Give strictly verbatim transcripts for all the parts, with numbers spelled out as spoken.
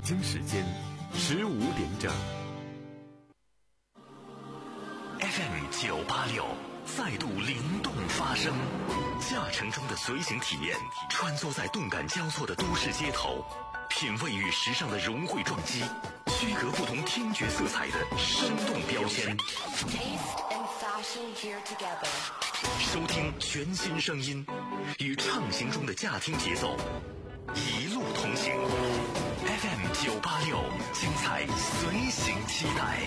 京时间十五点整。 F M 九八六再度灵动发声，驾乘中的随行体验，穿梭在动感交错的都市街头，品味与时尚的融汇撞击，区隔不同听觉色彩的生动标签。收听全新声音，与畅行中的驾听节奏，一路同行。F M 九八六，精彩随行期待。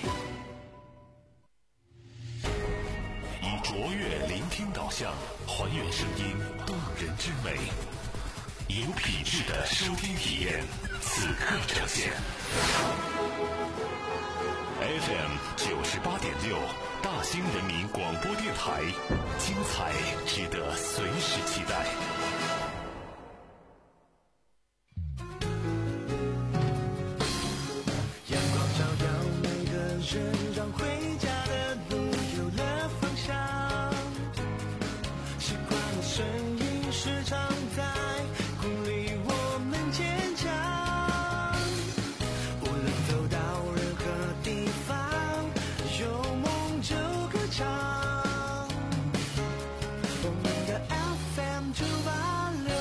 以卓越聆听导向，还原声音动人之美，有品质的收听体验，此刻呈现。F M 九十八点六，大兴人民广播电台，精彩值得随时期待。 阳光照耀每个人，让回家的路有了方向。习惯的声音时常在鼓励我们坚强。无论走到任何地方，有梦就歌唱。我们的 F M 九八六。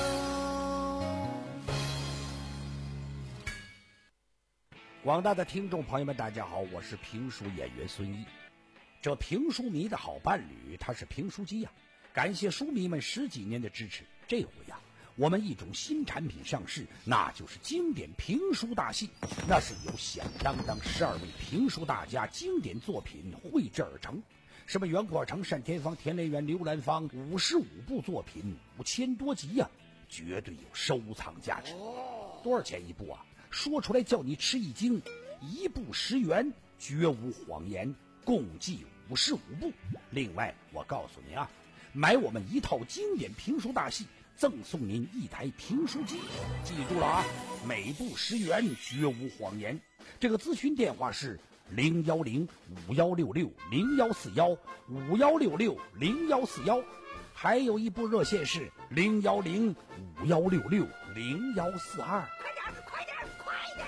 广大的听众朋友们，大家好，我是评书演员孙一。这评书迷的好伴侣，他是评书机呀、啊。感谢书迷们十几年的支持，这回呀、啊，我们一种新产品上市，那就是经典评书大戏。那是由响当当十二位评书大家经典作品绘制而成，什么袁阔成、单田芳、田连元、刘兰芳，五十五部作品，五千多集呀、啊，绝对有收藏价值。多少钱一部啊？说出来叫你吃一惊，一部十元，绝无谎言，共计五十五部。另外，我告诉您啊，买我们一套经典评书大戏，赠送您一台评书机。记住了啊，每部十元，绝无谎言。这个咨询电话是零幺零五幺六六零幺四幺五幺六六零幺四幺，还有一部热线是零幺零五幺六六零幺四二。快点，快点，快点！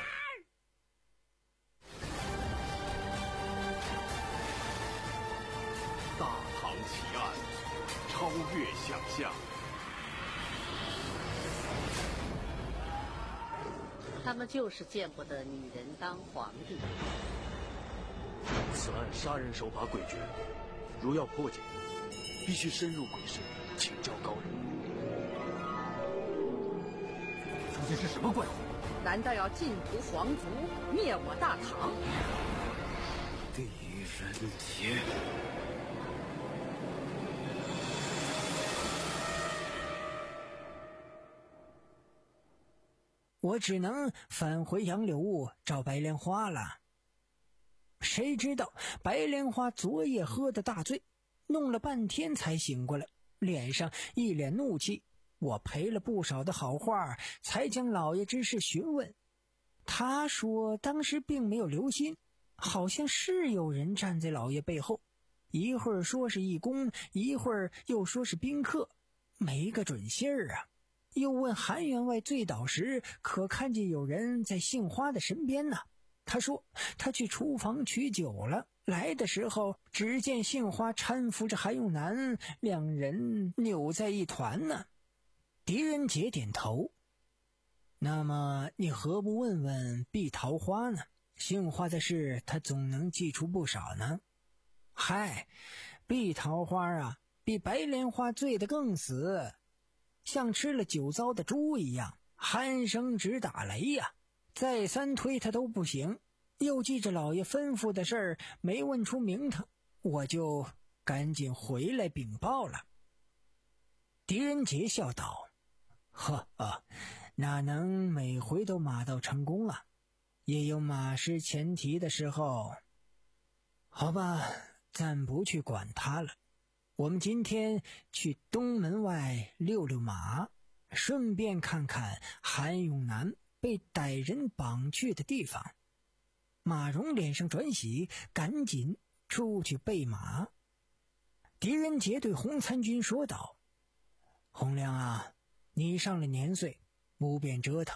大唐奇案，超越想象。 他们就是见不得女人当皇帝。 此案杀人手法诡谲，如要破解，必须深入鬼神，请教高人。 究竟是什么怪物？ 难道要尽屠皇族，灭我大唐？ 狄仁杰。 我只能返回杨柳坞找白莲花了。谁知道白莲花昨夜喝的大醉，弄了半天才醒过来，脸上一脸怒气。我赔了不少的好话，才将老爷之事询问。他说当时并没有留心，好像是有人站在老爷背后，一会儿说是义工，一会儿又说是宾客，没个准信儿啊。又问韩员外醉倒时可看见有人在杏花的身边呢？他说他去厨房取酒了，来的时候只见杏花搀扶着韩永南，两人扭在一团呢。狄仁杰点头。那么你何不问问碧桃花呢？杏花的事他总能记出不少呢。嗨，碧桃花啊，比白莲花醉得更死，像吃了酒糟的猪一样，鼾声直打雷呀、啊！再三推他都不行，又记着老爷吩咐的事儿没问出名堂，我就赶紧回来禀报了。狄仁杰笑道：呵呵，哪能每回都马到成功啊？也有马失前蹄的时候。好吧，暂不去管他了。我们今天去东门外溜溜马，顺便看看韩永南被歹人绑去的地方。马蓉脸上转喜，赶紧出去备马。狄仁杰对洪参军说道：洪亮啊，你上了年岁，不便折腾，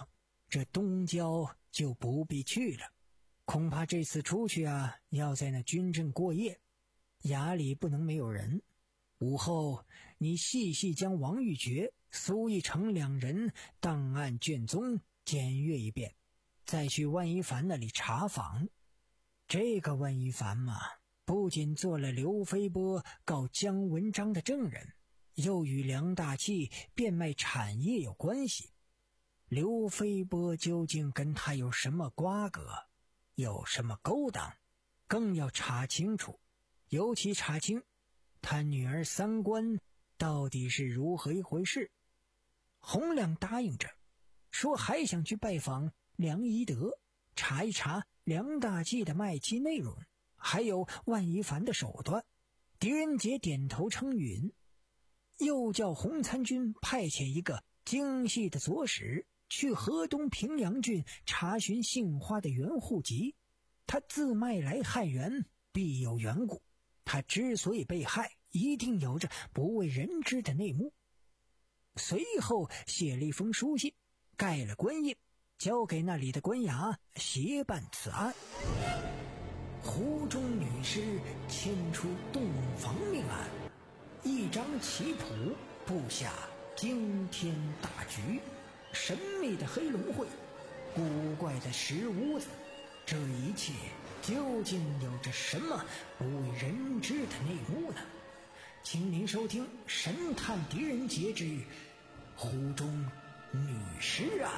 这东郊就不必去了。恐怕这次出去啊，要在那军镇过夜，衙里不能没有人。午后你细细将王玉珏、苏一成两人档案卷宗检阅一遍，再去万一凡那里查访。这个万一凡嘛，不仅做了刘飞波告姜文章的证人，又与梁大器变卖产业有关系。刘飞波究竟跟他有什么瓜葛，有什么勾当，更要查清楚。尤其查清他女儿三观到底是如何一回事。洪亮答应着，说还想去拜访梁宜德，查一查梁大器的卖妻内容，还有万一凡的手段。狄仁杰点头称允，又叫洪参军派遣一个精细的左使去河东平阳郡查询杏花的原户籍。他自卖来汉源，必有缘故。他之所以被害，一定有着不为人知的内幕。随后写了一封书信，盖了官印，交给那里的官衙协办此案。湖中女尸牵出洞房命案，一张棋谱布下惊天大局。神秘的黑龙会，古怪的石屋子，这一切究竟有着什么不为人知的内幕呢？请您收听《神探狄仁杰之湖中女尸案》。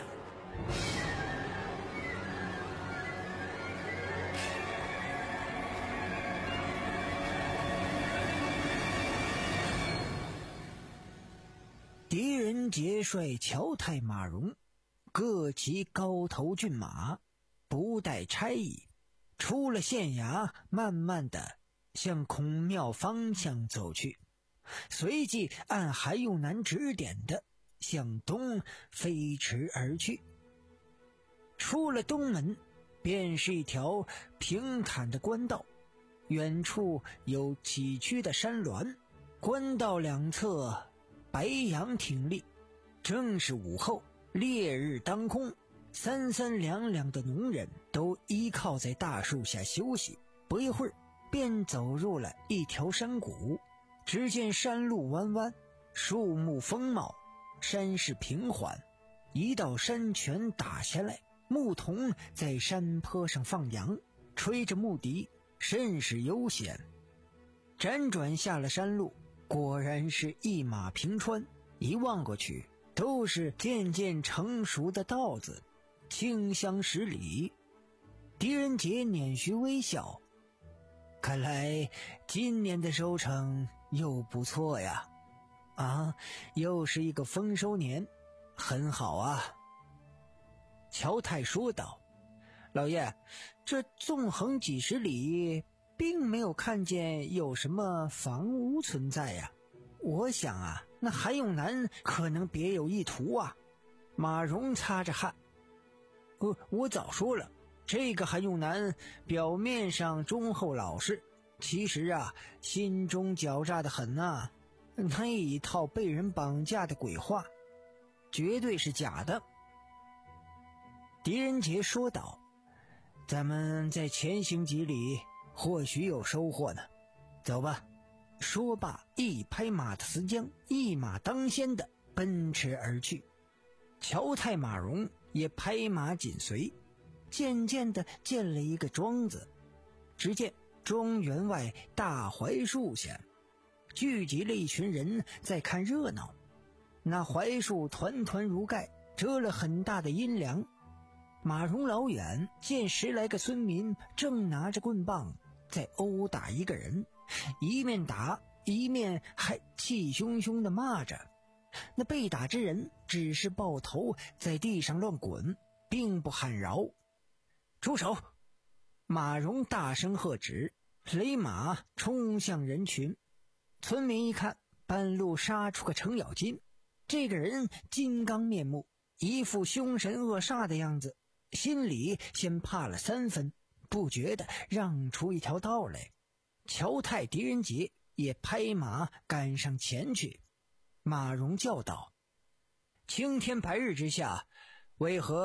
狄仁杰率乔太马荣各骑高头骏马，不带差役，出了县衙，慢慢的向孔庙方向走去，随即按韩永南指点的向东飞驰而去。出了东门，便是一条平坦的官道，远处有崎岖的山峦，官道两侧白杨挺立。正是午后，烈日当空，三三两两的农人都依靠在大树下休息。不一会儿，便走入了一条山谷。只见山路弯弯，树木丰茂，山势平缓，一道山泉打下来，牧童在山坡上放羊，吹着牧笛，甚是悠闲。辗转下了山路，果然是一马平川，一望过去都是渐渐成熟的稻子，清香十里。狄仁杰捻须微笑，看来今年的收成又不错呀。啊，又是一个丰收年，很好啊。乔太说道，老爷，这纵横几十里，并没有看见有什么房屋存在呀。我想啊，那韩永南可能别有意图啊。马荣擦着汗，我我早说了，这个韩永南表面上忠厚老实，其实啊，心中狡诈的很啊。那一套被人绑架的鬼话，绝对是假的。狄仁杰说道，咱们再前行几里，或许有收获呢。走吧。说罢，一拍马的丝缰，一马当先的奔驰而去。乔太马荣也拍马紧随，渐渐的见了一个庄子。只见庄园外大槐树下聚集了一群人在看热闹，那槐树团团如盖，遮了很大的阴凉。马荣老远见十来个村民正拿着棍棒在殴打一个人，一面打一面还气汹汹地骂着。那被打之人只是抱头在地上乱滚，并不喊饶。住手！马荣大声喝止，勒马冲向人群。村民一看，半路杀出个程咬金，这个人金刚面目，一副凶神恶煞的样子，心里先怕了三分，不觉得让出一条道来。乔太、狄仁杰也拍马赶上前去。马荣叫道，青天白日之下，为何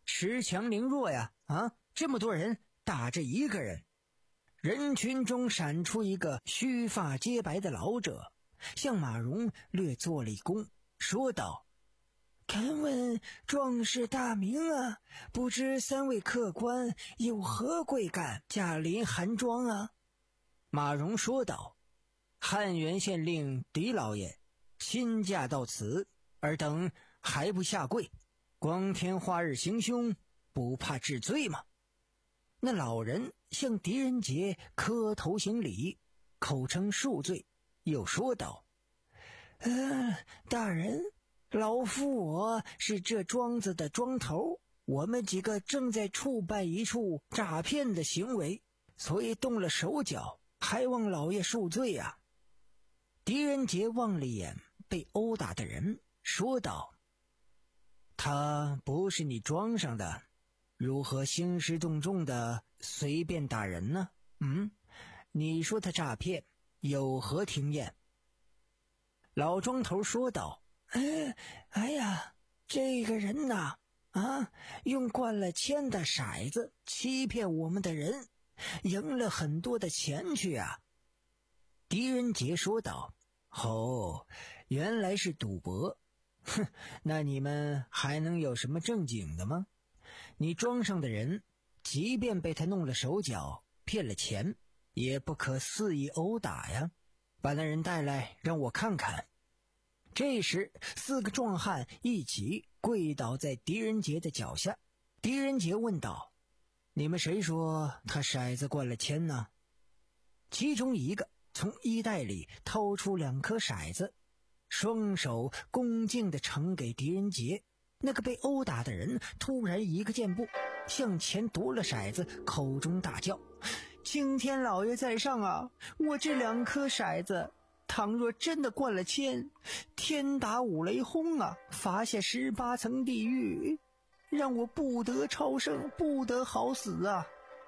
恃强凌弱呀！啊，这么多人打着一个人。人群中闪出一个须发皆白的老者，向马蓉略作了一躬，说道：敢问壮士大名啊，不知三位客官有何贵干，驾临寒庄啊？马蓉说道：汉源县令狄老爷亲驾到此，尔等还不下跪，光天化日行凶，不怕治罪吗？那老人向狄仁杰磕头行礼，口称恕罪，又说道：呃，大人，老夫我是这庄子的庄头，我们几个正在触办一处诈骗的行为，所以动了手脚，还望老爷恕罪啊。狄仁杰望了一眼被殴打的人，说道：他不是你庄上的，如何兴师动众的随便打人呢？嗯，你说他诈骗，有何经验？老庄头说道：哎，哎呀，这个人呐，啊，用灌了铅的骰子欺骗我们的人，赢了很多的钱去啊。狄仁杰说道：哦，原来是赌博。哼，那你们还能有什么正经的吗？你庄上的人，即便被他弄了手脚，骗了钱，也不可肆意殴打呀。把那人带来，让我看看。这时，四个壮汉一起跪倒在狄仁杰的脚下。狄仁杰问道：你们谁说他骰子灌了铅呢？其中一个从衣袋里掏出两颗骰子，双手恭敬地呈给狄仁杰。那个被殴打的人突然一个箭步向前夺了骰子，口中大叫：青天老爷在上啊，我这两颗骰子倘若真的灌了铅，天打五雷轰啊，罚下十八层地狱，让我不得超生，不得好死啊。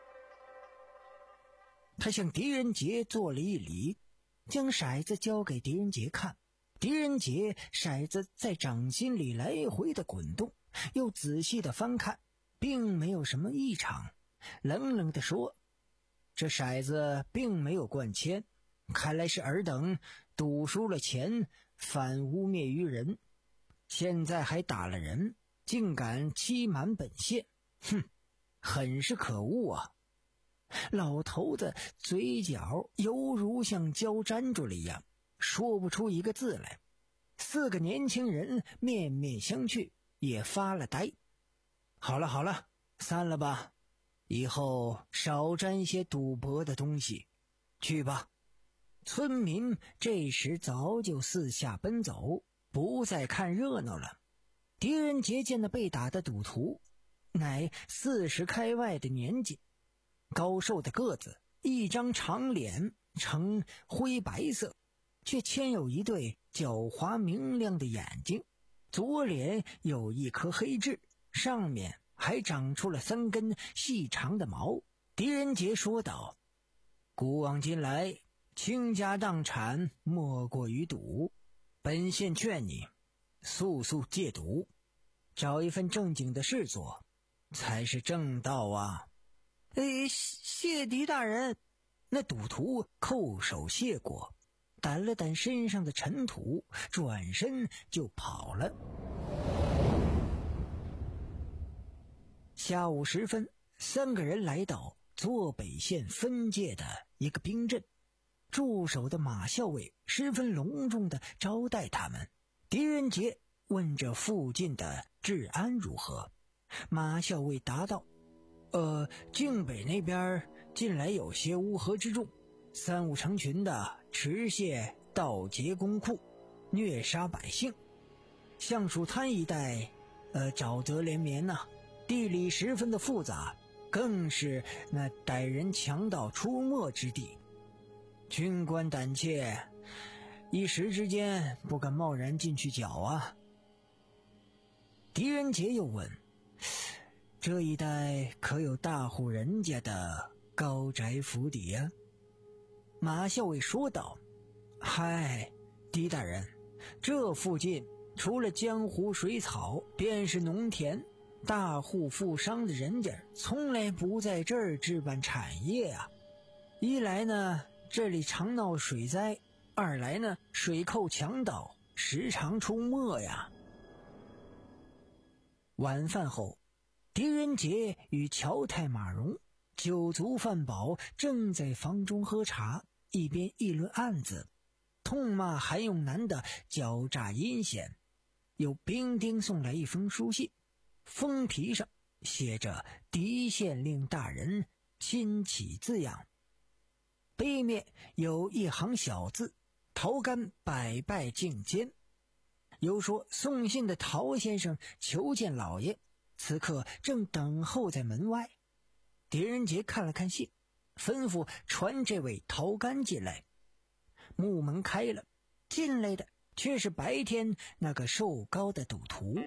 他向狄仁杰做了一礼，将骰子交给狄仁杰看。狄仁杰骰子在掌心里来回的滚动，又仔细的翻看，并没有什么异常，冷冷地说：这骰子并没有灌铅，看来是尔等赌输了钱，反污蔑于人，现在还打了人，竟敢欺瞒本县，哼，很是可恶啊。老头子嘴角犹如像胶粘住了一样，说不出一个字来。四个年轻人面面相觑，也发了呆。好了好了，散了吧，以后少沾些赌博的东西，去吧。村民这时早就四下奔走，不再看热闹了。狄仁杰见那被打的赌徒乃四十开外的年纪，高瘦的个子，一张长脸呈灰白色，却嵌有一对狡猾明亮的眼睛，左脸有一颗黑痣，上面还长出了三根细长的毛。狄仁杰说道：古往今来，倾家荡产莫过于赌，本县劝你速速戒赌，找一份正经的事做，才是正道啊。哎，谢狄大人。那赌徒叩首谢过，掸了掸身上的尘土，转身就跑了。下午时分，三个人来到左北县分界的一个兵镇，驻守的马校尉十分隆重地招待他们。狄仁杰问这附近的治安如何，马校尉答道：呃，境北那边近来有些乌合之众，三五成群的持械盗劫公库，虐杀百姓。橡树滩一带呃，沼泽连绵呐、啊，地理十分的复杂，更是那歹人强盗出没之地。军官胆怯，一时之间不敢贸然进去剿啊。狄仁杰又问：这一带可有大户人家的高宅府邸啊？马校尉说道：嗨，狄大人，这附近除了江湖水草，便是农田， 大户富商的人家从来不在这儿置办产业啊。一来呢，这里常闹水灾；二来呢，水寇强盗时常出没呀。晚饭后，狄仁杰与乔太马荣酒足饭饱，正在房中喝茶，一边议论案子，痛骂韩永南的狡诈阴险。有兵丁送来一封书信，封皮上写着狄县令大人亲启字样，背面有一行小字：陶干百拜觐见。有说送信的陶先生求见老爷，此刻正等候在门外。狄仁杰看了看信，吩咐传这位陶干进来。木门开了，进来的却是白天那个瘦高的赌徒。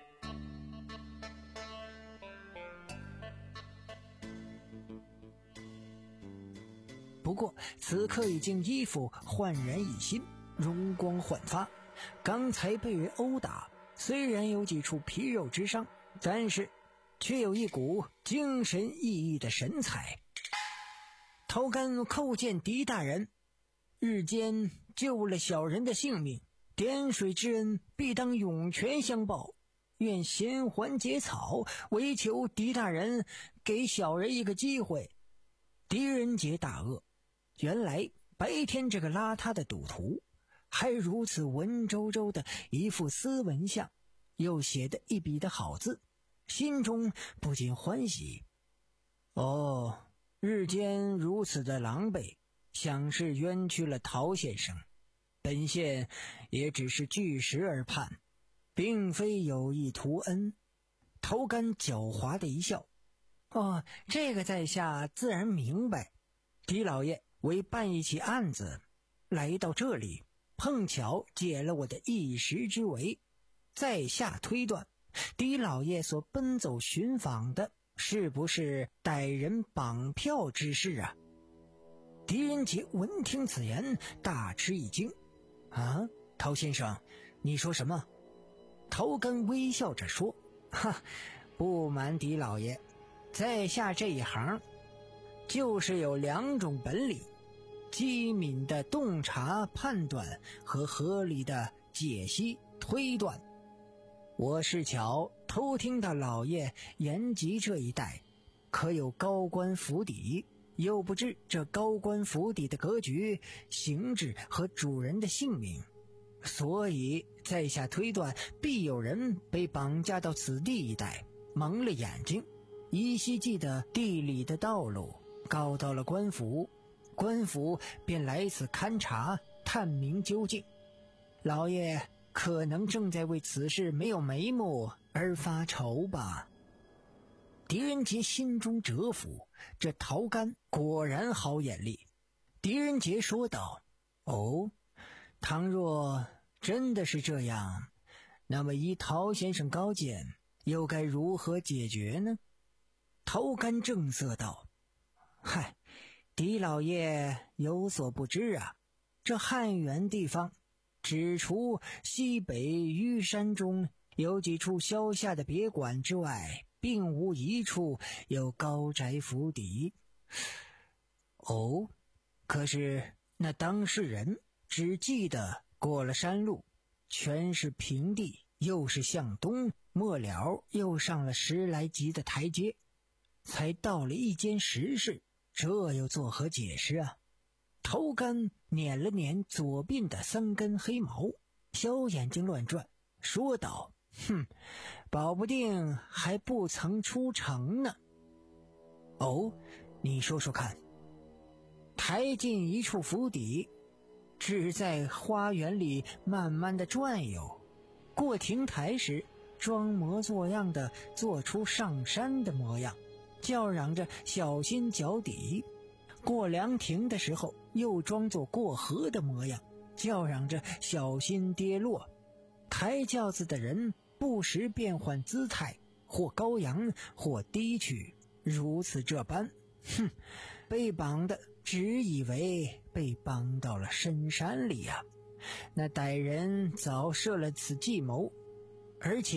不过此刻已经衣服焕然一新，容光焕发。刚才被人殴打，虽然有几处皮肉之伤，但是却有一股精神奕奕的神采。陶干叩见狄大人，日间救了小人的性命，点水之恩必当涌泉相报，愿衔环结草，唯求狄大人给小人一个机会。狄仁杰大愕，原来白天这个邋遢的赌徒还如此文绉绉的一副斯文相，又写得一笔的好字，心中不禁欢喜。哦，日间如此的狼狈，想是冤屈了陶先生。本县也只是据实而判，并非有意图恩。陶干狡猾的一笑，哦，这个在下自然明白。狄老爷为办一起案子来到这里，碰巧解了我的一时之围，在下推断狄老爷所奔走寻访的是不是歹人绑票之事啊？狄仁杰闻听此言，大吃一惊。啊，陶先生，你说什么？陶干微笑着说，哈，不瞒狄老爷，在下这一行就是有两种本领：机敏的洞察判断和合理的解析推断。我是巧偷听到老爷延吉这一带可有高官府邸，又不知这高官府邸的格局、形制和主人的姓名，所以在下推断必有人被绑架到此地一带，蒙了眼睛，依稀记得地理的道路，告到了官府，官府便来此勘察探明究竟。老爷可能正在为此事没有眉目而发愁吧。狄仁杰心中折服，这陶干果然好眼力。狄仁杰说道，哦，倘若真的是这样，那么依陶先生高见，又该如何解决呢？陶干正色道，嗨，狄老爷有所不知啊，这汉源地方只除西北虞山中有几处消夏的别馆之外，并无一处有高宅府邸。哦，可是那当事人只记得过了山路，全是平地，又是向东，末了又上了十来级的台阶，才到了一间石室，这又作何解释啊？陶干捻了捻左鬓的三根黑毛，小眼睛乱转，说道，哼，保不定还不曾出城呢。哦，你说说看。抬进一处府邸，只在花园里慢慢的转悠，过亭台时装模作样的做出上山的模样，叫嚷着小心脚底；过凉亭的时候又装作过河的模样，叫嚷着小心跌落。抬轿子的人不时变换姿态，或高扬或低去，如此这般，哼，被绑的只以为被绑到了深山里啊！那歹人早设了此计谋，而且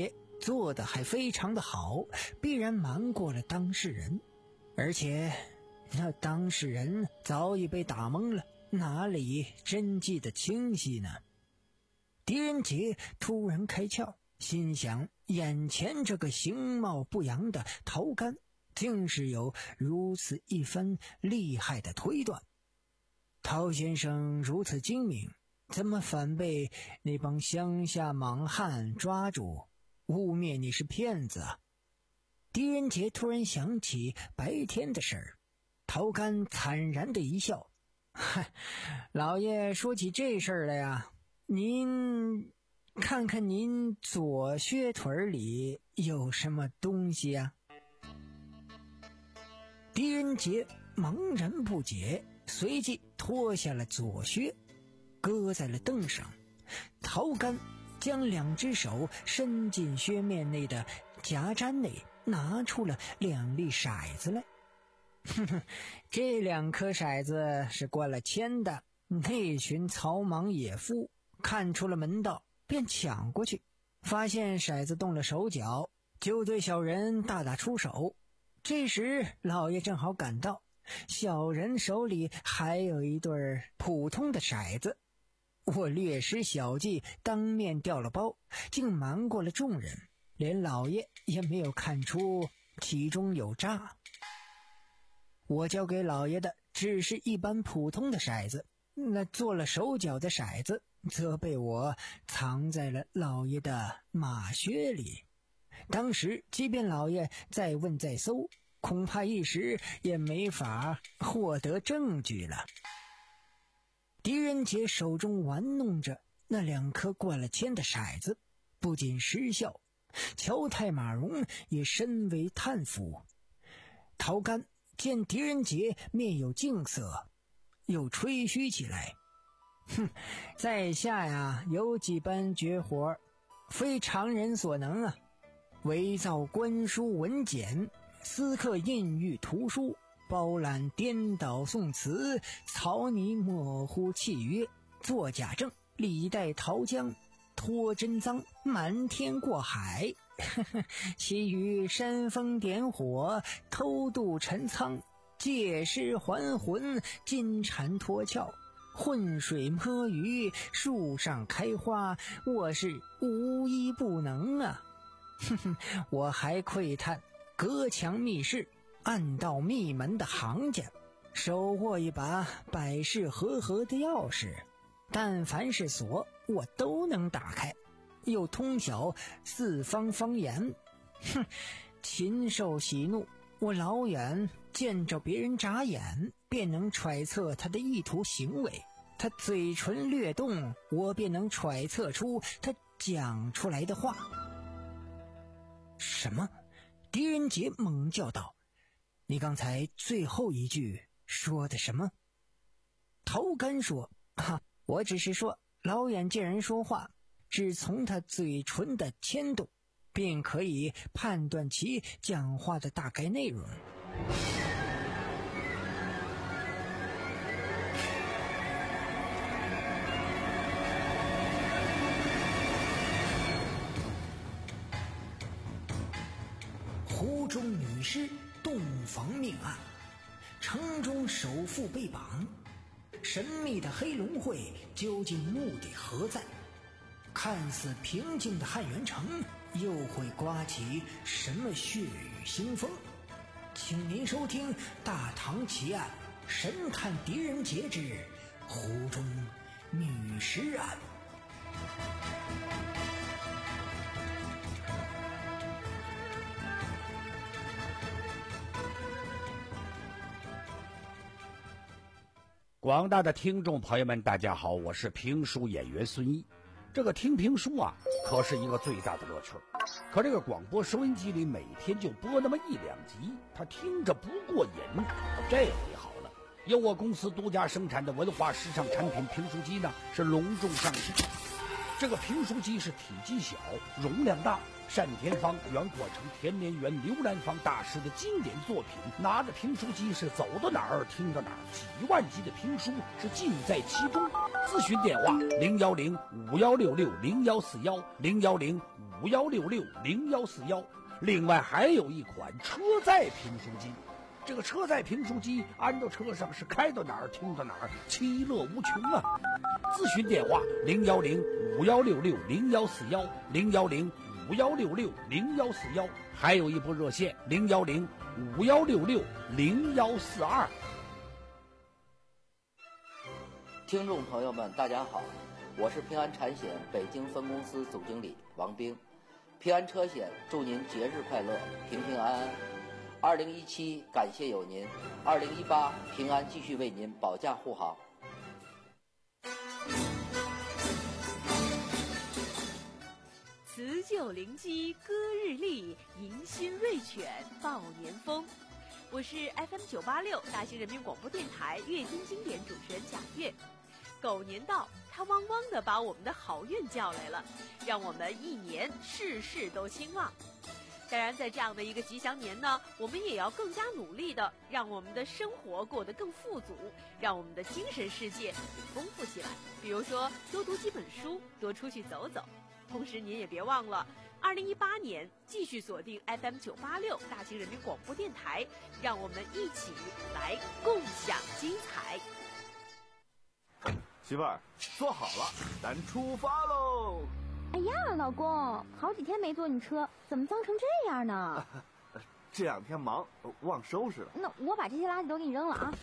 做得还非常的好，必然瞒过了当事人。而且那当事人早已被打懵了，哪里真记得清晰呢？狄仁杰突然开窍，心想眼前这个形貌不扬的陶干竟是有如此一番厉害的推断。陶先生如此精明，怎么反被那帮乡下莽汉抓住，污蔑你是骗子啊？狄仁杰突然想起白天的事儿，陶干惨然的一笑：“嗨，老爷说起这事儿来呀，您看看您左靴腿里有什么东西啊？”狄仁杰茫然不解，随即脱下了左靴，搁在了凳上。陶干将两只手伸进靴面内的夹毡内，拿出了两粒骰子来。哼哼，这两颗骰子是灌了铅的。那群草莽野夫看出了门道，便抢过去，发现骰子动了手脚，就对小人大打出手。这时老爷正好赶到，小人手里还有一对普通的骰子。我略施小计，当面调了包，竟瞒过了众人，连老爷也没有看出其中有诈。我交给老爷的只是一般普通的骰子，那做了手脚的骰子则被我藏在了老爷的马靴里。当时即便老爷再问再搜，恐怕一时也没法获得证据了。狄仁杰手中玩弄着那两颗灌了铅的骰子，不仅失效，乔太马荣也深为叹服。陶干见狄仁杰面有敬色，又吹嘘起来：“哼，在下呀有几般绝活，非常人所能啊！伪造官书文简，私刻印玉图书，包揽颠倒宋词，草拟模糊契约，作假证，李代陶江，脱真赃，瞒天过海，其余煽风点火，偷渡陈仓，借尸还魂，金蝉脱壳，浑水摸鱼，树上开花，我是无一不能啊！哼哼，我还窥探隔墙密室，暗道密门的行家，手握一把百事和合的钥匙，但凡是锁我都能打开，又通晓四方方言。哼，禽兽喜怒，我老远见着别人眨眼，便能揣测他的意图行为，他嘴唇略动，我便能揣测出他讲出来的话。什么？狄仁杰猛叫道：“你刚才最后一句说的什么？”陶干说：“啊，我只是说老远见人说话，只从他嘴唇的牵动，便可以判断其讲话的大概内容。”湖中女尸洞房命案，城中首富被绑，神秘的黑龙会究竟目的何在？看似平静的汉元城又会刮起什么血雨腥风？请您收听《大唐奇案神探狄仁杰之湖中女尸案》。 广大的听众朋友们，大家好，我是评书演员孙一。这个听评书啊，可是一个最大的乐趣。可这个广播收音机里每天就播那么一两集，他听着不过瘾。这回好了，由我公司独家生产的文化时尚产品评书机呢，是隆重上市。 这个评书机是体积小，容量大。单田芳、袁阔成、田连元、刘兰芳大师的经典作品，拿着评书机是走到哪儿听到哪儿，几万集的评书是尽在其中。咨询电话零幺零五幺六六零幺四幺零幺零五幺六六零幺四幺。另外还有一款车载评书机。这个车载评书机安到车上是开到哪儿听到哪儿，其乐无穷啊！咨询电话零幺零五幺六六零幺四幺零幺零五幺六六零幺四幺，还有一部热线零幺零五幺六六零幺四二。 听众朋友们，大家好，我是平安产险北京分公司总经理王兵。平安车险祝您节日快乐，平平安安。二零一七感谢有您，二零一八平安继续为您保驾护航。 辞旧临机歌日丽，迎新瑞犬报年风。我是 F M 九八六大兴人民广播电台阅听经典主持人贾月。狗年到，它汪汪地把我们的好运叫来了，让我们一年事事都兴旺。当然，在这样的一个吉祥年呢，我们也要更加努力的让我们的生活过得更富足，让我们的精神世界丰富起来。比如说，多读几本书，多出去走走。同时，您也别忘了，二零一八年继续锁定 F M 九八六大兴人民广播电台，让我们一起来共享精彩。 媳妇儿，坐好了，咱出发喽！ 哎呀，老公，好几天没坐你车，怎么脏成这样呢？ 这两天忙，忘收拾了。 那我把这些垃圾都给你扔了啊！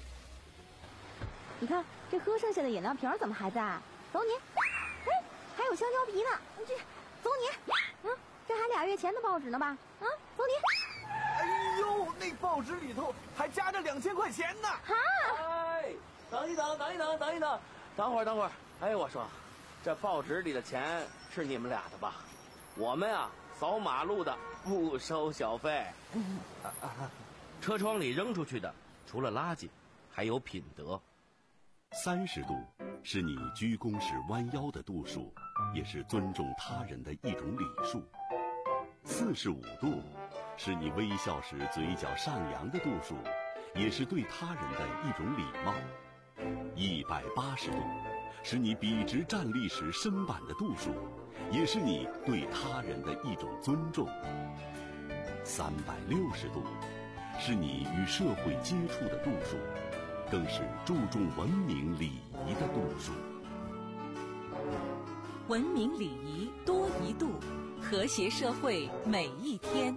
你看，这喝剩下的饮料瓶怎么还在？走你！哎，还有香蕉皮呢，这走你！啊，这还俩月前的报纸呢吧？啊，走你！ 哎呦，那报纸里头还夹着两千块钱呢！ 哈！ 哎，等一等，等一等，等一等，等会儿，等会儿。哎，我说，这报纸里的钱是你们俩的吧？我们啊，扫马路的不收小费。 车窗里扔出去的，除了垃圾，还有品德。 三十度是你鞠躬时弯腰的度数，也是尊重他人的一种礼数。四十五度是你微笑时嘴角上扬的度数，也是对他人的一种礼貌。一百八十度是你笔直站立时身板的度数，也是你对他人的一种尊重。三百六十度是你与社会接触的度数，更是注重文明礼仪的度数。 文明礼仪多一度，和谐社会每一天。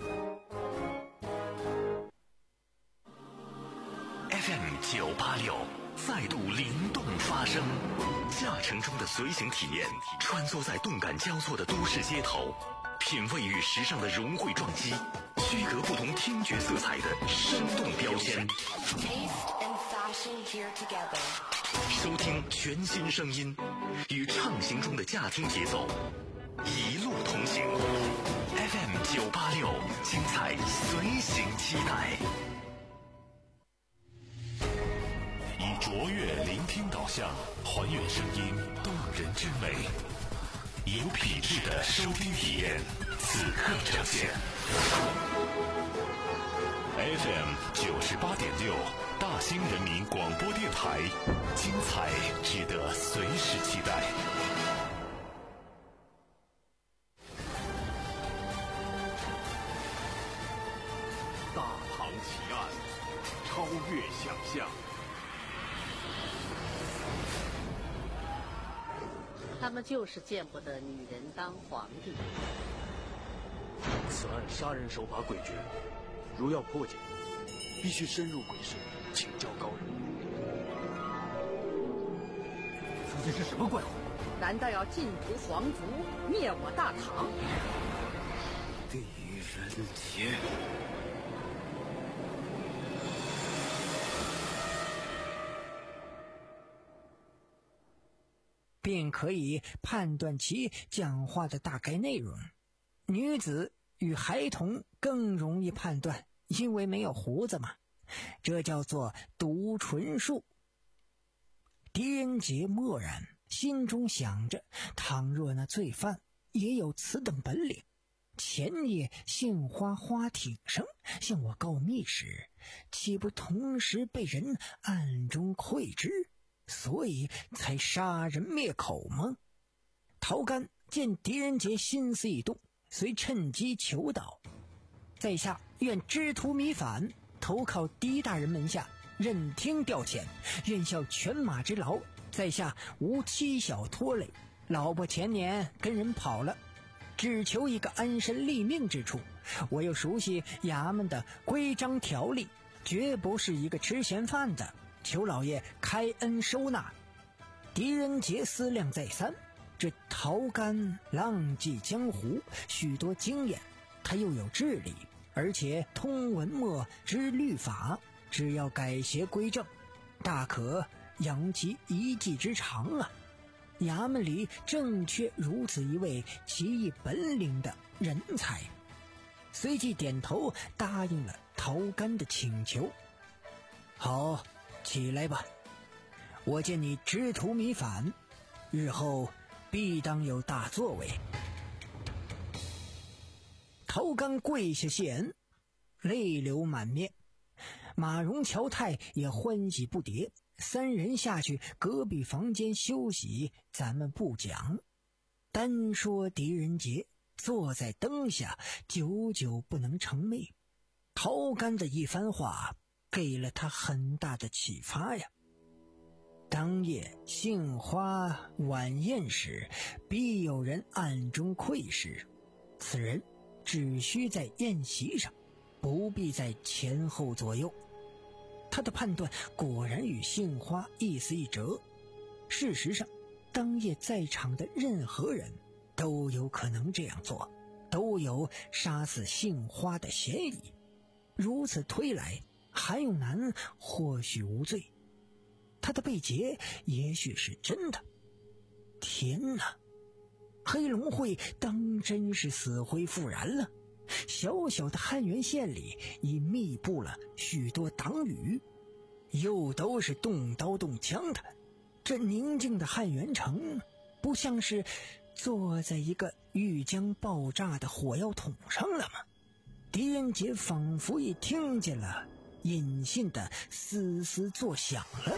F M 九八六再度灵动发声，驾乘中的随行体验，穿梭在动感交错的都市街头，品味与时尚的融汇撞击，区隔不同听觉色彩的生动标签。收听全新声音，与畅行中的驾听节奏，一路同行。F M 九八六，精彩随行期待。以卓越聆听导向，还原声音动人之美，有品质的收听体验，此刻呈现。F M 九十八点六，大兴人民广播电台，精彩值得随时期待。 大唐奇案，超越想象。 他们就是见不得女人当皇帝。 此案杀人手法诡谲，如要破解，必须深入鬼神，请教高人。 究竟是什么怪物？ 难道要尽除皇族，灭我大唐？ 地狱人杰。 便可以判断其讲话的大概内容。女子与孩童更容易判断，因为没有胡子嘛，这叫做读唇术。颠结漠然， 心中想着，倘若那罪犯也有此等本领，前夜杏花花挺生向我告密时，岂不同时被人暗中窥知，所以才杀人灭口吗？陶干见狄仁杰心思一动，遂趁机求道：在下愿知途弥返，投靠狄大人门下，任听调遣，愿效犬马之劳，在下无妻小拖累，老婆前年跟人跑了，只求一个安身立命之处。我又熟悉衙门的规章条例，绝不是一个吃闲饭的，求老爷开恩收纳。狄仁杰思量再三，这陶干浪迹江湖，许多经验，他又有智力，而且通文墨知律法，只要改邪归正，大可扬其一技之长啊！衙门里正缺如此一位奇异本领的人才。随即点头答应了陶干的请求。好，起来吧，我见你知途弥返，日后必当有大作为。陶干跪下谢恩，泪流满面。马荣、乔太也欢喜不迭，三人下去隔壁房间休息，咱们不讲。单说狄仁杰坐在灯下，久久不能成寐。陶干的一番话给了他很大的启发呀。当夜杏花晚宴时，必有人暗中窥视，此人只需在宴席上，不必在前后左右。他的判断果然与杏花意思一折。事实上，当夜在场的任何人都有可能这样做，都有杀死杏花的嫌疑。如此推来，韩永南或许无罪，他的被劫也许是真的。天哪，黑龙会当真是死灰复燃了。小小的汉源县里已密布了许多党羽，又都是动刀动枪的。这宁静的汉源城不像是坐在一个欲将爆炸的火药桶上了吗？狄仁杰仿佛也听见了隐性的嘶嘶作响了。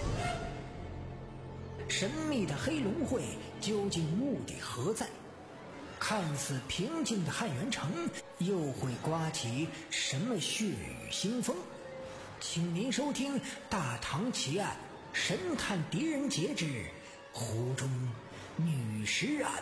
神秘的黑龙会究竟目的何在？看似平静的汉源城又会刮起什么血雨腥风？请您收听《大唐奇案》神探狄仁杰之湖中女尸案。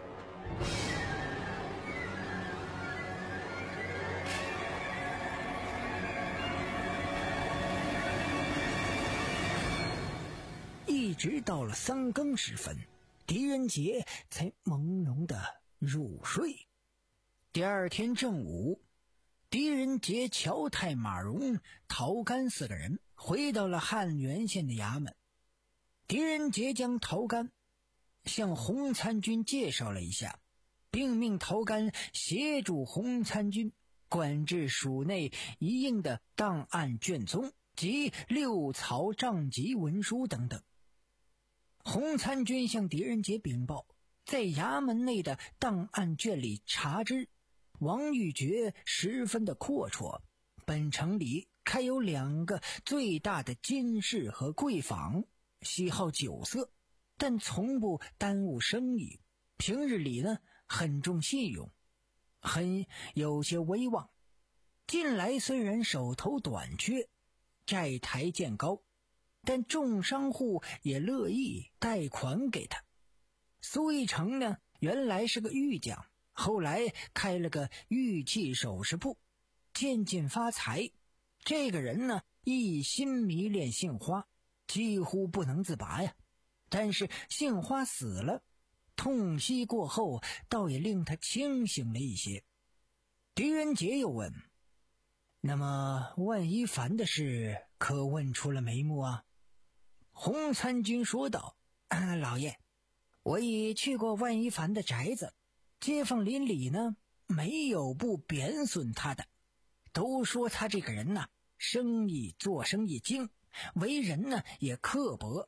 一直到了三更时分，狄仁杰才朦胧的入睡。第二天正午，狄仁杰、乔太、马荣、陶干四个人回到了汉源县的衙门。狄仁杰将陶干向洪参军介绍了一下，并命陶干协助洪参军管制署内一应的档案卷宗及六曹账籍文书等等。洪参军向狄仁杰禀报，在衙门内的档案卷里查知，王玉珏十分的阔绰，本城里开有两个最大的金市和贵坊，喜好酒色，但从不耽误生意，平日里呢很重信用，很有些威望。近来虽然手头短缺，债台渐高，但众商户也乐意贷款给他。苏一成呢，原来是个玉匠，后来开了个玉器首饰铺，渐渐发财。这个人呢，一心迷恋杏花，几乎不能自拔呀。但是杏花死了，痛惜过后，倒也令他清醒了一些。狄仁杰又问：那么万一凡的事可问出了眉目啊？洪参军说道：啊，老爷，我已去过万一凡的宅子，街坊邻里呢没有不贬损他的，都说他这个人呢，生意做生意精，为人呢也刻薄，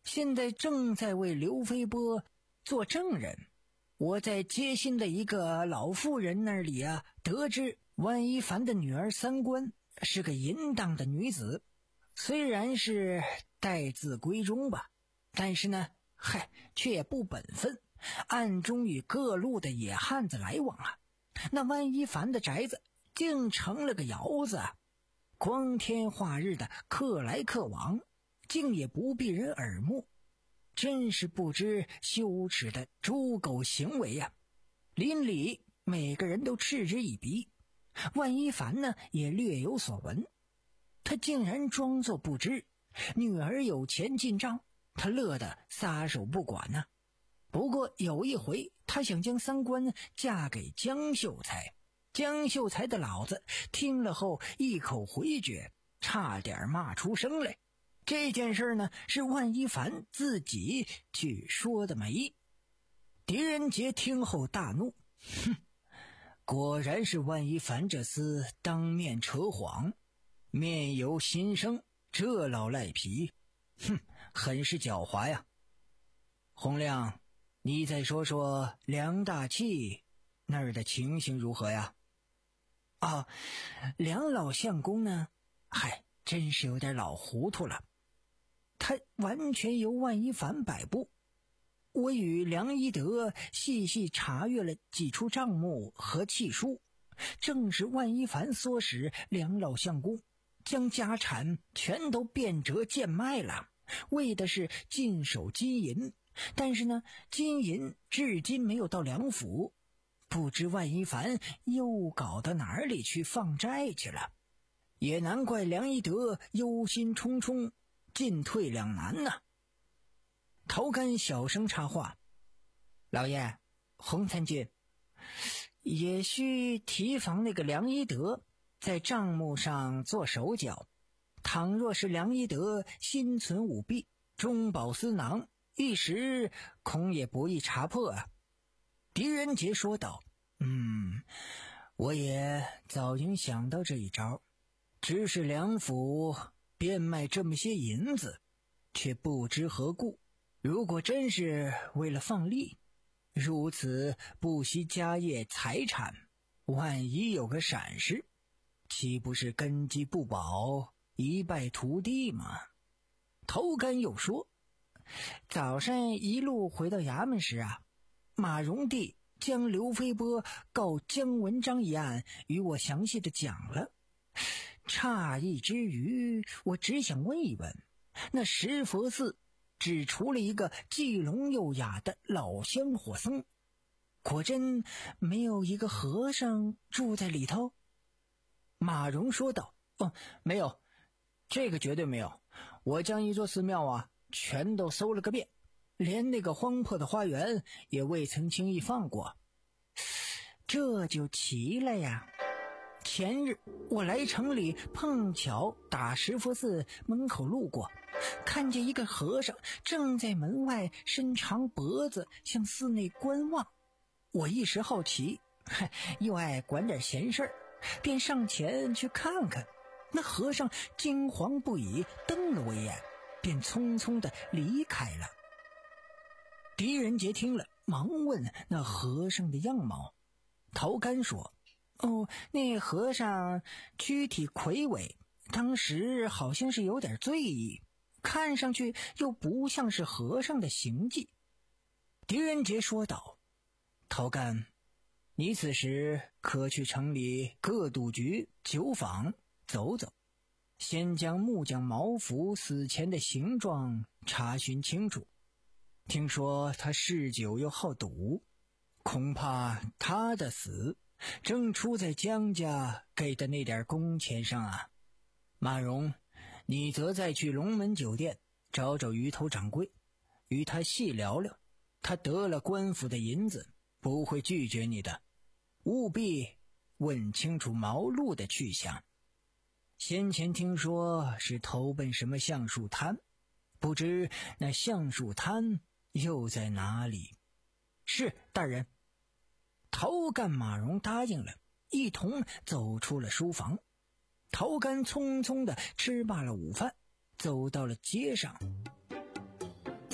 现在正在为刘飞波做证人。我在街心的一个老妇人那里啊，得知万一凡的女儿三观是个淫荡的女子，虽然是待字闺中吧，但是呢，嗨，却也不本分，暗中与各路的野汉子来往啊。那万一凡的宅子竟成了个窑子啊，光天化日的客来客往，竟也不避人耳目，真是不知羞耻的猪狗行为呀、啊！邻里每个人都嗤之以鼻，万一凡呢也略有所闻，他竟然装作不知，女儿有钱进账，他乐得撒手不管呢、啊。不过有一回，他想将三观嫁给江秀才，江秀才的老子听了后一口回绝，差点骂出声来。这件事呢，是万一凡自己去说的媒。狄仁杰听后大怒，哼，果然是万一凡这厮当面扯谎，面由心生，这老赖皮，哼，很是狡猾呀。洪亮，你再说说梁大器那儿的情形如何呀？啊，梁老相公呢，嗨，真是有点老糊涂了。他完全由万一凡摆布，我与梁一德细细查阅了几处账目和契书，正是万一凡唆使梁老相公将家产全都变折贱卖了，为的是尽守金银。但是呢，金银至今没有到梁府，不知万一凡又搞到哪里去放债去了，也难怪梁一德忧心忡忡，进退两难呐、啊。陶干小声插话：“老爷，洪参军，也需提防那个梁一德在账目上做手脚。倘若是梁一德心存舞弊，中饱私囊，一时恐也不易查破啊。”狄仁杰说道：“嗯，我也早应想到这一招，只是梁府变卖这么些银子，却不知何故。如果真是为了放利，如此不惜家业财产，万一有个闪失，岂不是根基不保，一败涂地吗？”头干又说：“早上一路回到衙门时啊，马荣帝将刘飞波告姜文章一案与我详细的讲了。诧异之余，我只想问一问，那石佛寺只除了一个既聋又哑的老香火僧，果真没有一个和尚住在里头？”马荣说道：“哦，没有，这个绝对没有。我将一座寺庙啊全都搜了个遍，连那个荒破的花园也未曾轻易放过。这就奇了呀。前日我来城里，碰巧打石佛寺门口路过，看见一个和尚正在门外伸长脖子向寺内观望。我一时好奇，又爱管点闲事儿，便上前去看看。那和尚惊惶不已，瞪了我一眼，便匆匆地离开了。”狄仁杰听了，忙问那和尚的样貌。陶干说：“哦，那和尚躯体魁伟，当时好像是有点醉意，看上去又不像是和尚的行迹。”狄仁杰说道：“陶干，你此时可去城里各赌局、酒坊走走，先将木匠毛福死前的形状查询清楚。听说他嗜酒又好赌，恐怕他的死正出在江家给的那点工钱上啊。马荣，你则再去龙门酒店找找鱼头掌柜，与他细聊聊，他得了官府的银子，不会拒绝你的，务必问清楚毛路的去向。先前听说是投奔什么橡树滩，不知那橡树滩又在哪里？”“是，大人。”陶干、马荣答应了，一同走出了书房。陶干匆匆地吃罢了午饭，走到了街上。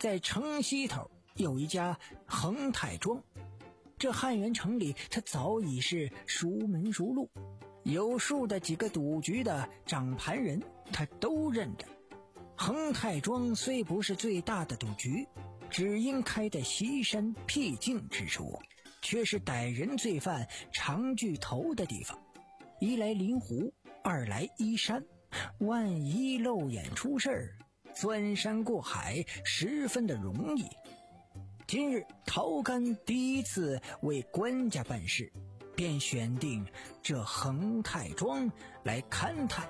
在城西头有一家恒泰庄，这汉源城里他早已是熟门熟路，有数的几个赌局的掌盘人他都认得。恒泰庄虽不是最大的赌局，只因开在西山僻静之处，却是歹人罪犯常聚头的地方。一来临湖，二来依山，万一漏眼出事儿，钻山过海十分的容易。今日陶干第一次为官家办事，便选定这恒泰庄来勘探。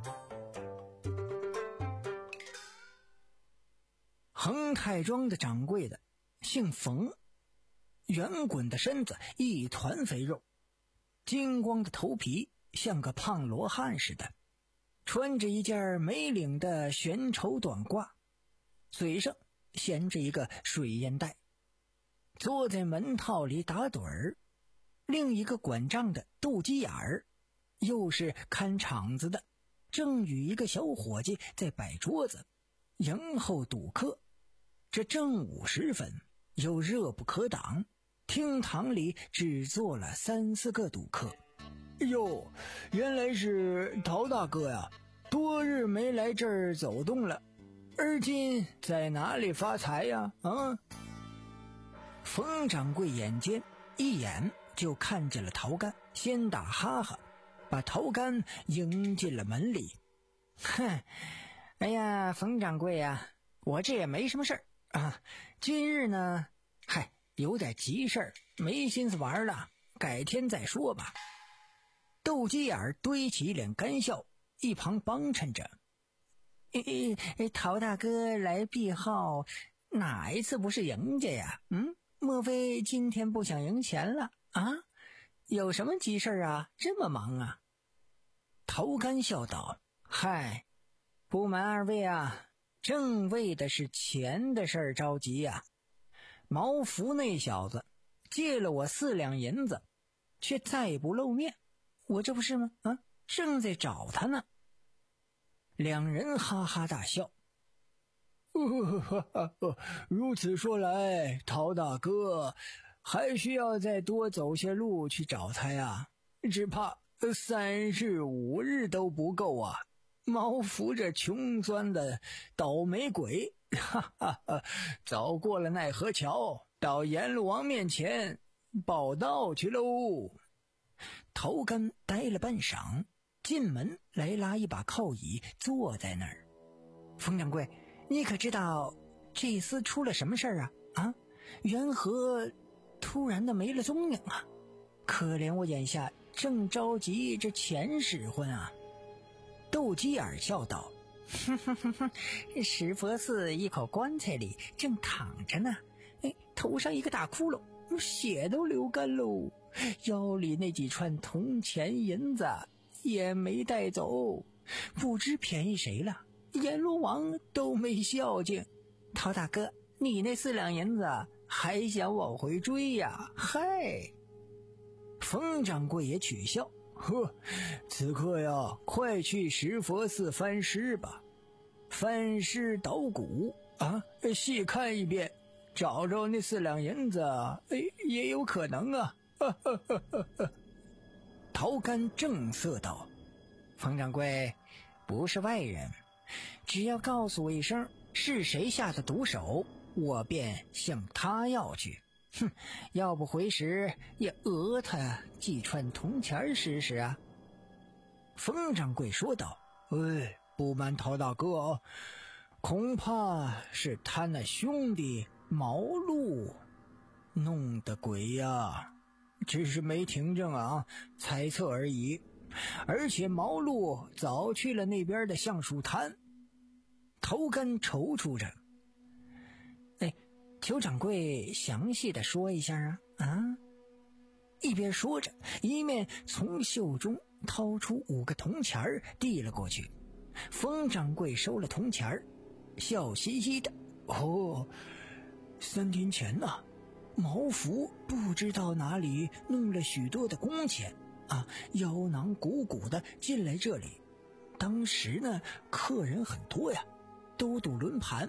恒泰庄的掌柜的姓冯，圆滚的身子一团肥肉，金光的头皮像个胖罗汉似的，穿着一件没领的悬绸短褂，嘴上衔着一个水烟袋，坐在门套里打盹儿。另一个管账的斗鸡眼儿，又是看场子的，正与一个小伙计在摆桌子迎候赌客。这正午时分，又热不可挡，厅堂里只坐了三四个赌客。哟，原来是陶大哥呀，多日没来这儿走动了，而今在哪里发财呀？啊！冯掌柜眼尖，一眼就看见了陶干，先打哈哈，把陶干迎进了门里。哼，哎呀，冯掌柜呀，我这也没什么事儿啊，今日呢，嗨，有点急事儿，没心思玩了，改天再说吧。斗鸡眼堆起一脸干笑，一旁帮衬着。诶诶，陶大哥来避号，哪一次不是赢家呀？嗯，莫非今天不想赢钱了啊？有什么急事啊？这么忙啊？陶干笑道：嗨，不瞒二位啊，正为的是钱的事儿着急呀、啊。毛福那小子借了我四两银子，却再不露面，我这不是吗？啊，正在找他呢。两人哈哈大笑。如此说来，陶大哥还需要再多走些路去找他呀，只怕三日五日都不够啊。毛福这穷酸的倒霉鬼，哈哈哈，早过了奈何桥，到阎罗王面前报道去喽。陶干待了半晌，进门来拉一把靠椅坐在那儿。冯掌柜，你可知道这厮出了什么事儿啊？啊，缘何突然的没了踪影啊？可怜我眼下正着急这钱使唤啊。斗鸡眼笑道：哼哼哼哼，石佛寺一口棺材里正躺着呢，哎，头上一个大窟窿，血都流干喽，腰里那几串铜钱银子也没带走，不知便宜谁了，阎罗王都没孝敬。陶大哥，你那四两银子还想往回追呀？嗨！冯掌柜也取笑：呵，此刻呀，快去石佛寺翻尸吧，翻尸捣鼓啊，细看一遍，找着那四两银子，哎，也有可能啊。哈哈哈哈哈。陶干正色道：冯掌柜不是外人，只要告诉我一声是谁下的毒手，我便向他要去。哼，要不回时也讹他几串铜钱试试啊。冯掌柜说道：哎，不瞒陶大哥啊，恐怕是他那兄弟毛路弄的鬼呀，只是没听证啊，猜测而已。而且毛路早去了那边的橡树滩。头干踌躇着：哎，求掌柜详细的说一下啊啊！一边说着，一面从袖中掏出五个铜钱儿递了过去。冯掌柜收了铜钱儿，笑嘻嘻的：哦，三天前呐、啊，毛福不知道哪里弄了许多的工钱啊，腰囊鼓鼓的进来这里。当时呢，客人很多呀，都赌轮盘，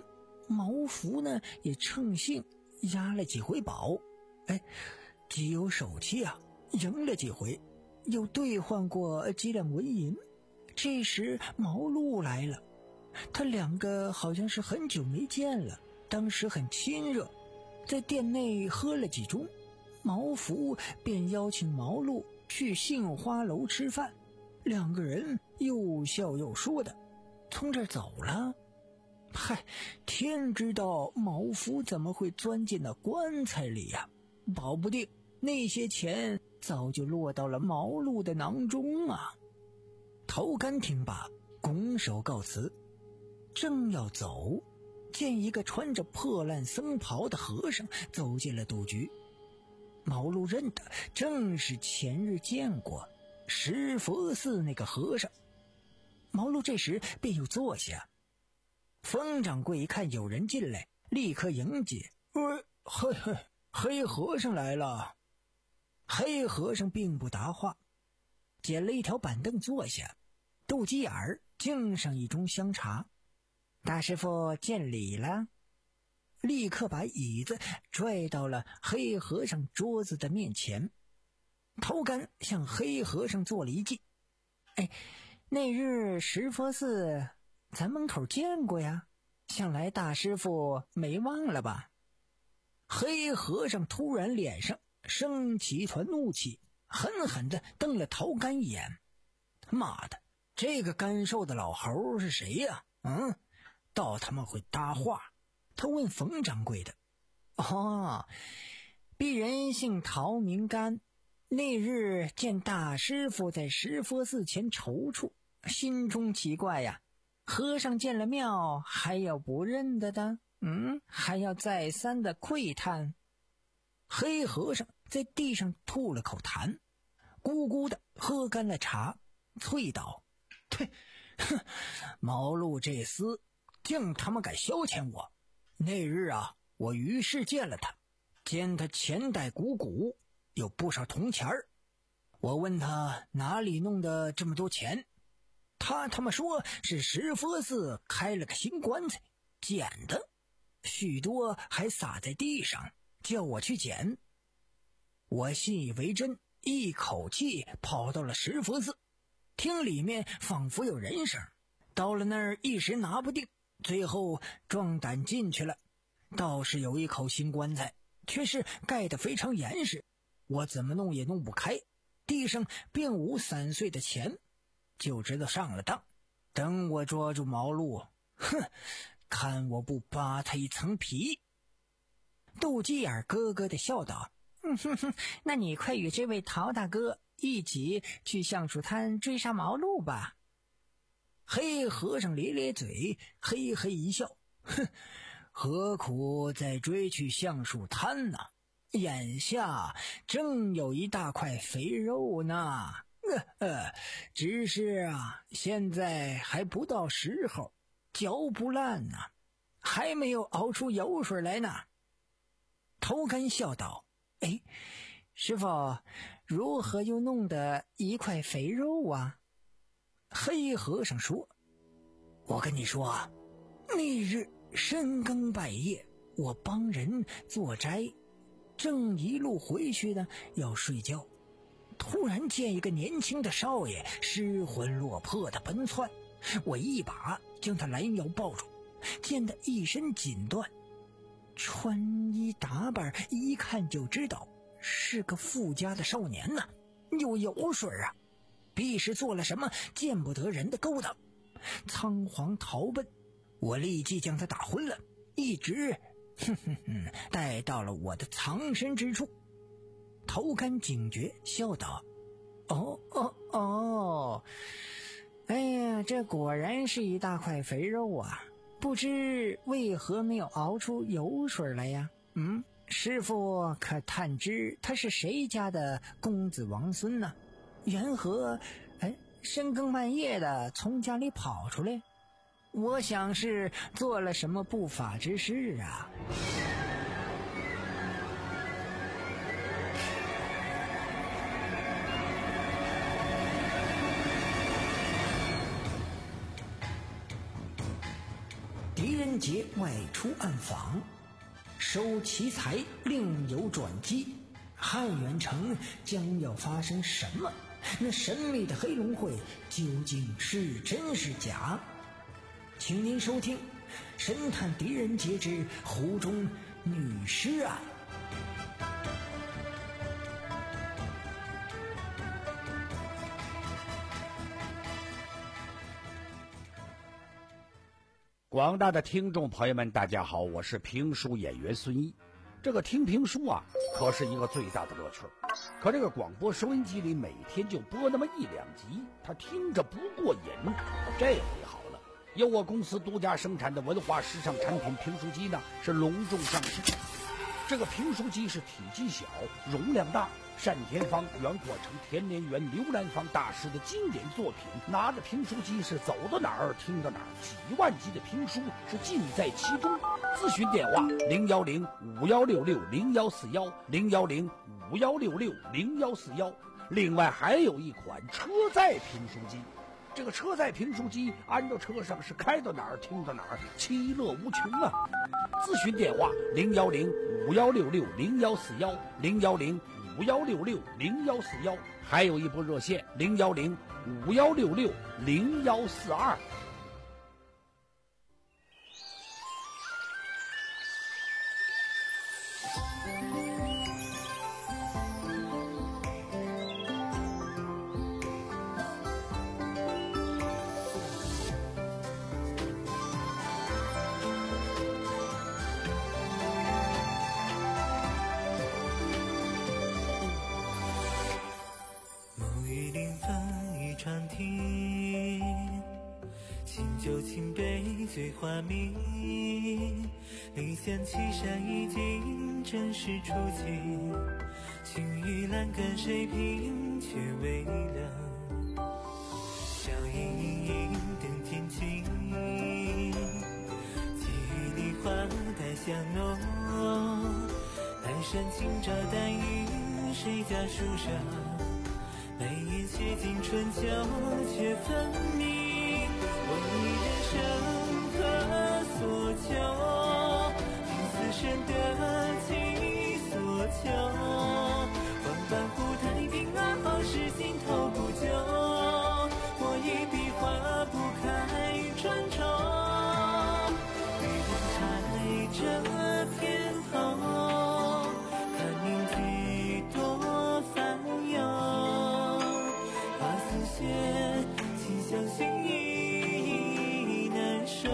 毛福呢也乘兴押了几回宝，哎，极有手气啊，赢了几回，又兑换过几两纹银。这时毛路来了，他两个好像是很久没见了，当时很亲热，在店内喝了几盅，毛福便邀请毛路去杏花楼吃饭，两个人又笑又说的从这儿走了。嗨，天知道毛福怎么会钻进那棺材里呀、啊？保不定那些钱早就落到了毛路的囊中啊！头干听罢，拱手告辞，正要走，见一个穿着破烂僧袍的和尚走进了赌局。毛路认得正是前日见过石佛寺那个和尚。毛路这时便又坐下。冯掌柜一看有人进来，立刻迎接：“呃，嘿嘿，黑和尚来了。”黑和尚并不答话，捡了一条板凳坐下，斗鸡眼儿敬上一盅香茶。大师傅见礼了。立刻把椅子拽到了黑和尚桌子的面前。头干向黑和尚做了一记：“哎，那日石佛寺咱门口见过呀，想来大师傅没忘了吧？”黑和尚突然脸上升起一团怒气，狠狠地瞪了头干一眼。妈的，这个干瘦的老猴是谁呀？嗯，倒他妈会搭话。他问冯掌柜的：“哦，鄙人姓陶名干，那日见大师傅在石佛寺前踌躇，心中奇怪呀，和尚见了庙还要不认得的？嗯，还要再三的喟叹。”黑和尚在地上吐了口痰，咕咕的喝干了茶，啐道：“退，哼，毛路这厮竟他妈敢消遣我！那日啊，我于是见了他，见他钱袋鼓鼓，有不少铜钱儿。我问他哪里弄的这么多钱，他他妈说是石佛寺开了个新棺材，捡的，许多还撒在地上，叫我去捡。我信以为真，一口气跑到了石佛寺，听里面仿佛有人声，到了那儿一时拿不定，最后壮胆进去了。倒是有一口新棺材，却是盖得非常严实，我怎么弄也弄不开，地上并无散碎的钱，就知道上了当。等我捉住毛路，哼，看我不扒他一层皮！斗鸡眼咯咯地笑道：“嗯哼哼，那你快与这位陶大哥一起去橡树滩追杀毛路吧。”黑和尚咧咧嘴，嘿嘿一笑：“哼，何苦再追去橡树滩呢？眼下正有一大块肥肉呢。呃呃，只是啊，现在还不到时候，嚼不烂呢，还没有熬出油水来呢。”头干笑道：“哎，师傅，如何又弄得一块肥肉啊？”黑和尚说：“我跟你说啊，那日深更半夜，我帮人做斋，正一路回去呢，要睡觉，突然见一个年轻的少爷失魂落魄的奔窜，我一把将他拦腰抱住，见他一身锦缎，穿衣打扮一看就知道是个富家的少年呐、啊，有油水啊，必是做了什么见不得人的勾当，仓皇逃奔。我立即将他打昏了，一直哼哼哼带到了我的藏身之处。”头干警觉，笑道：“哦哦哦，哎呀，这果然是一大块肥肉啊！不知为何没有熬出油水来呀？嗯，师傅可探知他是谁家的公子王孙呢？缘何哎深更半夜的从家里跑出来？我想是做了什么不法之事啊。”敌人节外出暗访，收奇才另有转机。汉元城将要发生什么？那神秘的黑龙会究竟是真是假？请您收听《神探狄仁杰之湖中女尸案》。 广大的听众朋友们，大家好，我是评书演员孙一。这个听评书啊，可是一个最大的乐趣。可这个广播收音机里每天就播那么一两集，他听着不过瘾。这回好了，由我公司独家生产的文化时尚产品评书机呢，是隆重上市。这个评书机是体积小，容量大，单田芳、袁阔成、田连元、刘兰芳大师的经典作品。拿着评书机是走到哪儿听到哪儿，几万集的评书是尽在其中。咨询电话零幺零五幺六六零幺四幺零幺零五幺六六零幺四幺。另外还有一款车载评书机，这个车载评书机安到车上是开到哪儿听到哪儿，其乐无穷啊！咨询电话零幺零五幺六六零幺四幺零幺零五幺六六零幺四幺，还有一部热线零幺零五幺六六零幺四二。 醉花明，离弦岐山已经正式出境，青玉栏杆水平却微凉，笑盈盈盈等天晴，寄予梨花带香浓，南山今朝淡影谁家树上，眉眼写尽春秋却分明，问你人生所求，听此生得其所求，万般湖太平安好是心头不久，我一笔画不开春愁，渔人抬着片头，看明几多烦忧，花似雪轻相心意难收。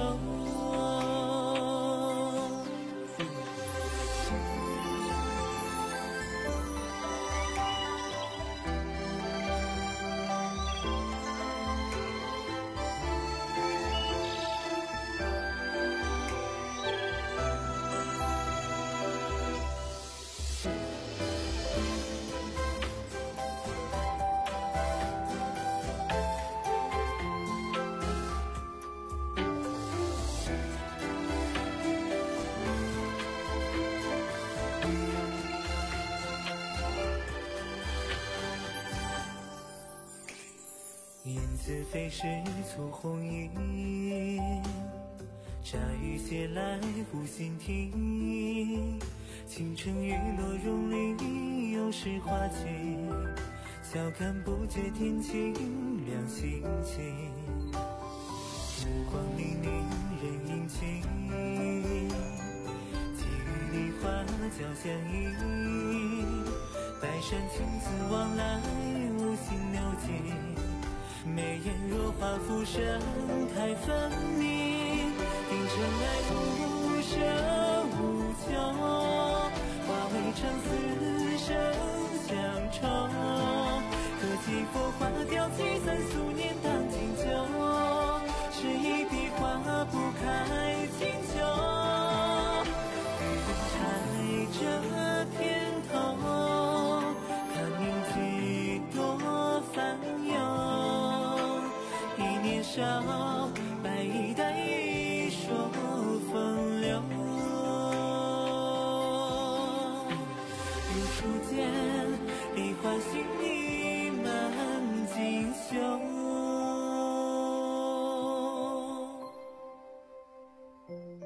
自非是簇红衣，乍雨写来无心听，清晨雨落榕林又是花期，笑看不觉天晴亮心情，目光粼粼人影情，寄予梨花交相依，百山青丝往来无心留尽，眉眼若画浮生太分明，定尘来无舍无求，化为长丝生相愁，可惜佛花凋泣三俗年当今酒，是一笔画不开清秋，渔人抬着片头，看明几多烦忧，年少白衣带一说风流，如初见梨花心意满锦绣。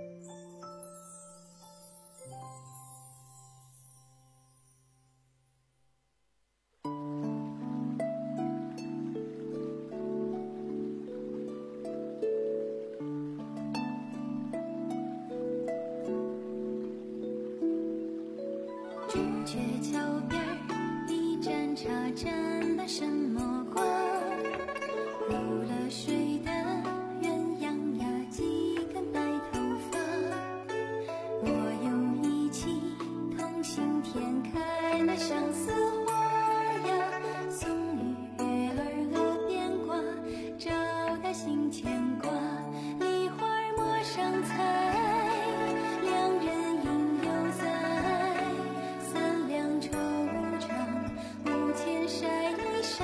鹊桥边一盏茶沾了什么光？入了水的鸳鸯呀，几根白头发。我有一期同心田开了相思花呀，松雨月儿额边挂，照得心牵挂。梨花陌上采，两人应犹在。三两惆怅，屋前晒一晒。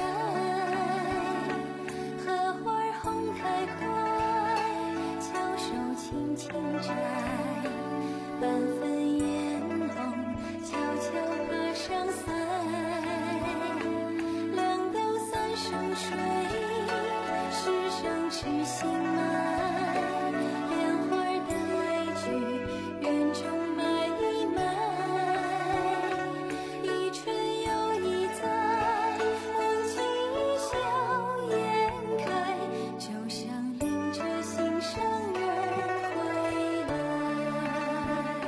荷花红太快，巧手轻轻摘。半分艳红，悄悄爬上腮。两斗三生水，十生痴心埋。莲花带去，园中买一买。一春又一载，风起笑颜开，就像领着心上人回来。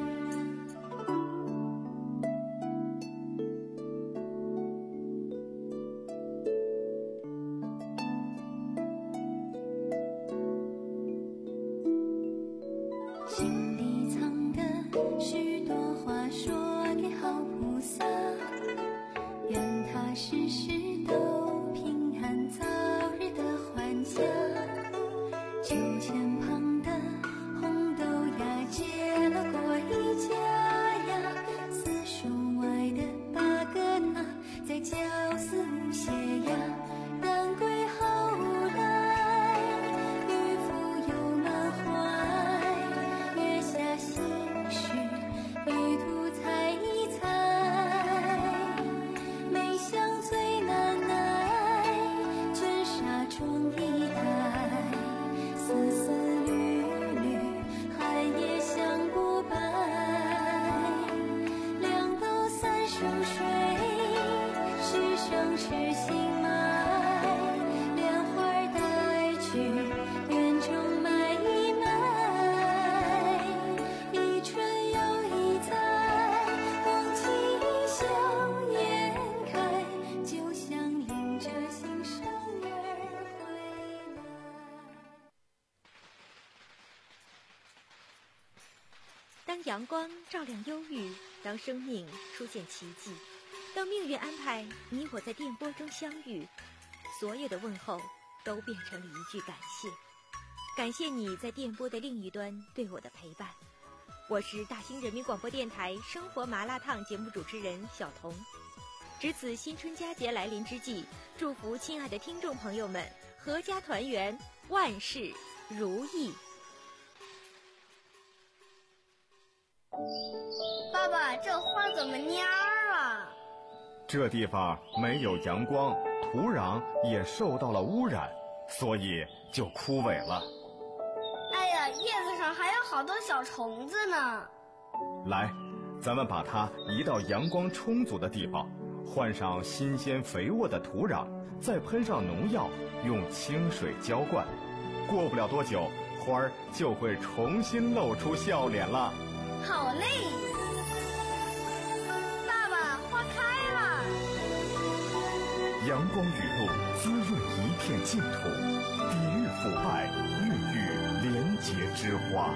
心里藏的许多话说给好菩萨，愿他时时都平安，早日得还家。秋千旁的红豆呀，结了过一家呀。四树外的八个他，在绞丝舞鞋呀。但归后来，渔夫又满怀。月下心事，旅途采一采。梅香最难耐，卷纱妆一台。丝丝缕缕，寒夜想不白。两斗三生水，十生痴心埋。莲花带去，园中买一买。一春又一载，风起笑颜开，就像领着心上人回来。 当阳光照亮忧郁，当生命出现奇迹，当命运安排你我在电波中相遇，所有的问候都变成了一句感谢。感谢你在电波的另一端对我的陪伴。我是大兴人民广播电台生活麻辣烫节目主持人小彤。值此新春佳节来临之际，祝福亲爱的听众朋友们阖家团圆，万事如意。 爸爸，这花怎么蔫儿了？ 这地方没有阳光，土壤也受到了污染，所以就枯萎了。 哎呀，叶子上还有好多小虫子呢。 来，咱们把它移到阳光充足的地方，换上新鲜肥沃的土壤，再喷上农药，用清水浇灌。过不了多久，花儿就会重新露出笑脸了。 好嘞！爸爸，花开了。 阳光雨露滋润一片净土，抵御腐败，孕育廉洁之花。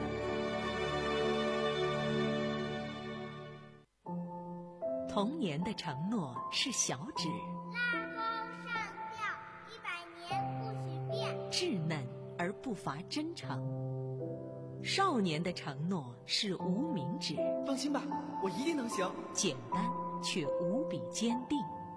童年的承诺是小指， 拉钩上吊，一百年不许变。 稚嫩而不乏真诚。少年的承诺是无名指， 放心吧，我一定能行。 简单却无比坚定。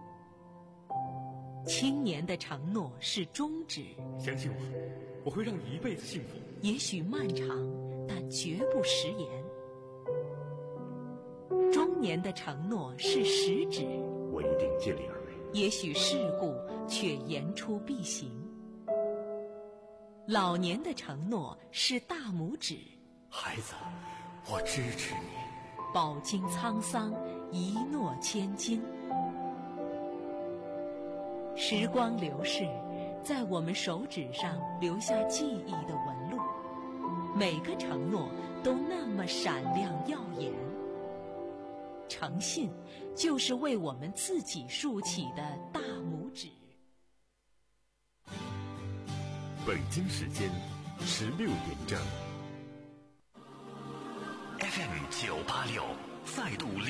青年的承诺是中指， 相信我，我会让你一辈子幸福。 也许漫长，但绝不食言。中年的承诺是食指， 我一定尽力而为。 也许世故，却言出必行。老年的承诺是大拇指， 孩子，我支持你。 饱经沧桑，一诺千金。时光流逝，在我们手指上留下记忆的纹路，每个承诺都那么闪亮耀眼。 诚信就是为我们自己竖起的大拇指。 北京时间十六点整。F M 九八六再度。